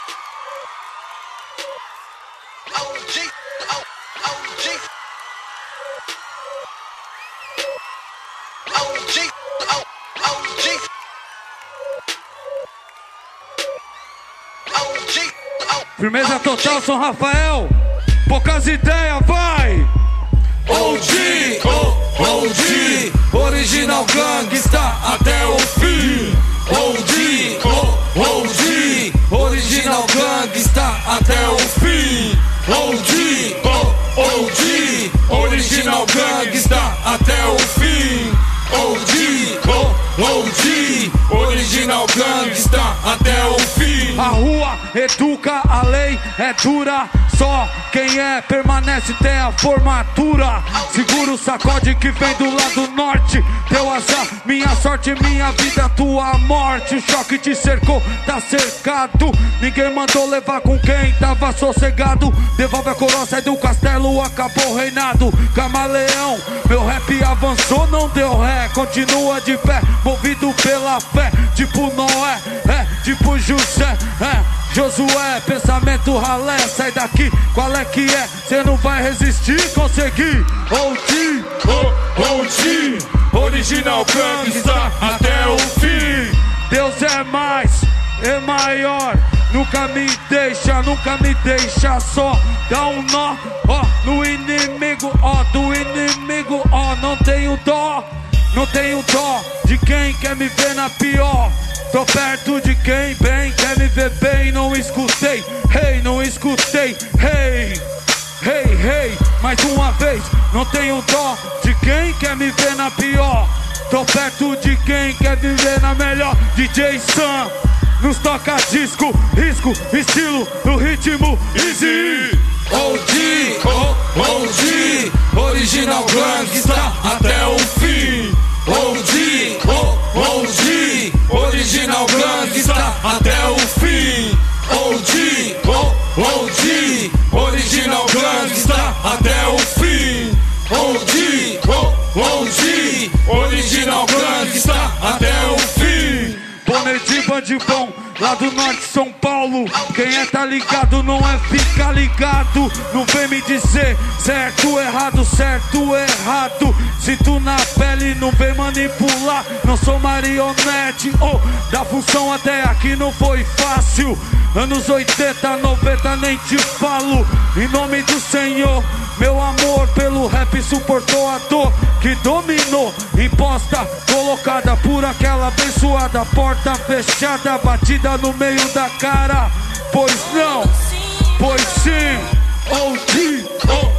Firmeza total, São Rafael. Poucas ideias, vai! OG, OG, original gangsta até o fim. OG, OG, original gangsta até o fim. OG, OG, original gangsta até o fim. OG, OG, original gangsta até o fim. A rua educa, a lei é dura. Só quem é permanece tem a formatura. Segura o sacode que vem do lado norte. Teu azar, minha sorte, minha vida, tua morte. O choque te cercou, tá cercado. Ninguém mandou levar com quem tava sossegado. Devolve a coroa, sai do castelo, acabou o reinado. Camaleão, meu rap avançou, não deu ré. Continua de pé, movido pela fé. Tipo Noé, tipo José, Josué, pensamento ralé, sai daqui, qual é que é? Cê não vai resistir, conseguir. OG, OG, original gangsta até o fim. Deus é mais, é maior. Nunca me deixa só. Dá um nó, ó, no inimigo, ó, do inimigo, ó. Não tenho dó de quem quer me ver na pior. Tô perto de quem bem quer me ver bem. Não escutei, não escutei, mais uma vez. Não tenho dó de quem quer me ver na pior. Tô perto de quem quer me ver na melhor. DJ Sam nos toca disco, risco, estilo, no ritmo, easy. OG, OG, original gangsta até o fim. OG, OG, original gangsta até o fim. OG, OG, original gangsta até o fim. OG, OG, original gangsta até o fim. Boné de bandibão, lá do norte de São Paulo. Quem é tá ligado não é ficar ligado. Não vem me dizer certo, errado, certo, errado. Sinto na pele, não vem manipular. Não sou marionete, da função até aqui não foi fácil. Anos 80, 90 nem te falo. Em nome do Senhor, meu amor pelo rap suportou a dor que dominou. Imposta, colocada por aquela abençoada. Porta fechada, batida no meio da cara. Pois não, pois sim. OG,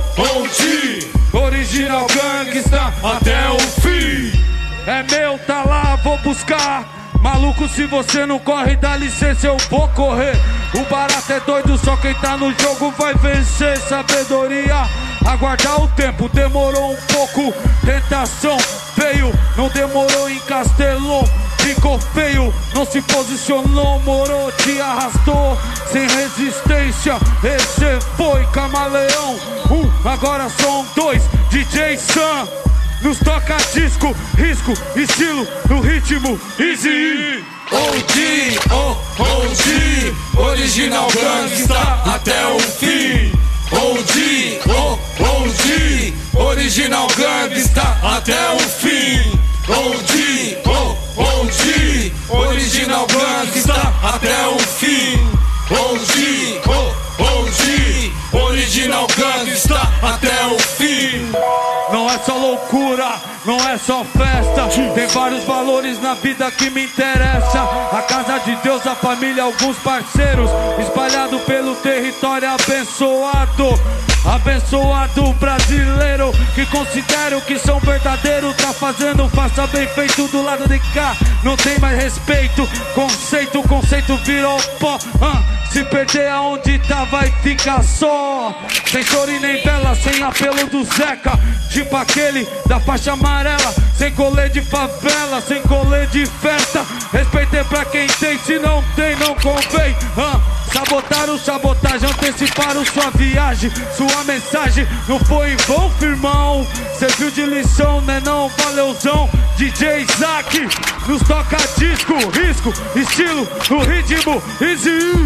OG, original gangsta até o fim. É meu, tá lá, vou buscar. Maluco, se você não corre, dá licença, eu vou correr. O barato é doido, só quem tá no jogo vai vencer. Sabedoria, aguardar o tempo, demorou um pouco. Tentação veio, não demorou, encastelou. Ficou feio, não se posicionou, morou, te arrastou. Sem resistência, esse foi Camaleão. Agora são dois, DJ Sam. Nos toca disco, risco, estilo, no ritmo, easy. OG, OG, original gangsta até o fim. OG, OG, original gangsta até o fim. OG, OG, original gangsta até o fim. OG, OG, original gangsta até o fim. Não é só loucura, não é só festa. Tem vários valores na vida que me interessa. A casa de Deus, a família, alguns parceiros espalhado pelo território abençoado. Abençoado brasileiro que considero que são verdadeiros. Tá fazendo, faça bem feito do lado de cá. Não tem mais respeito, conceito virou pó. Se perder aonde tá vai ficar só. Sem choro e nem vela, sem apelo do Zeca. Tipo aquele da faixa amarela. Sem colê de favela, sem colê de festa. Respeitei pra quem tem, se não tem não convém. Sabotaram, sabotagem, anteciparam sua viagem. Sua mensagem não foi em vão, firmão. Serviu de lição, né não, valeuzão. DJ Isaac nos toca disco, risco, estilo, no ritmo, easy.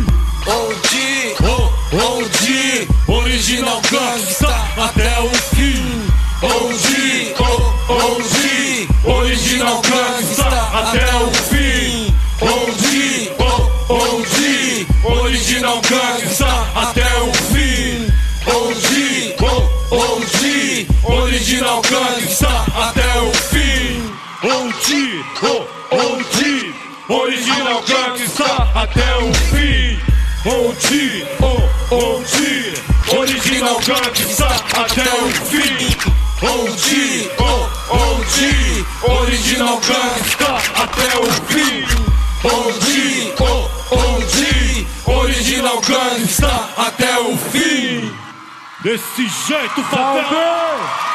OG, original gangsta até o fim. OG, original gangsta até o fim. OG, original gangsta até o fim. OG, original gangsta até o fim. OG, original gangsta até o fim. OG, original gangsta até o fim. OG, original gangsta até o fim. OG, original gangsta até o fim. Desse jeito, favela.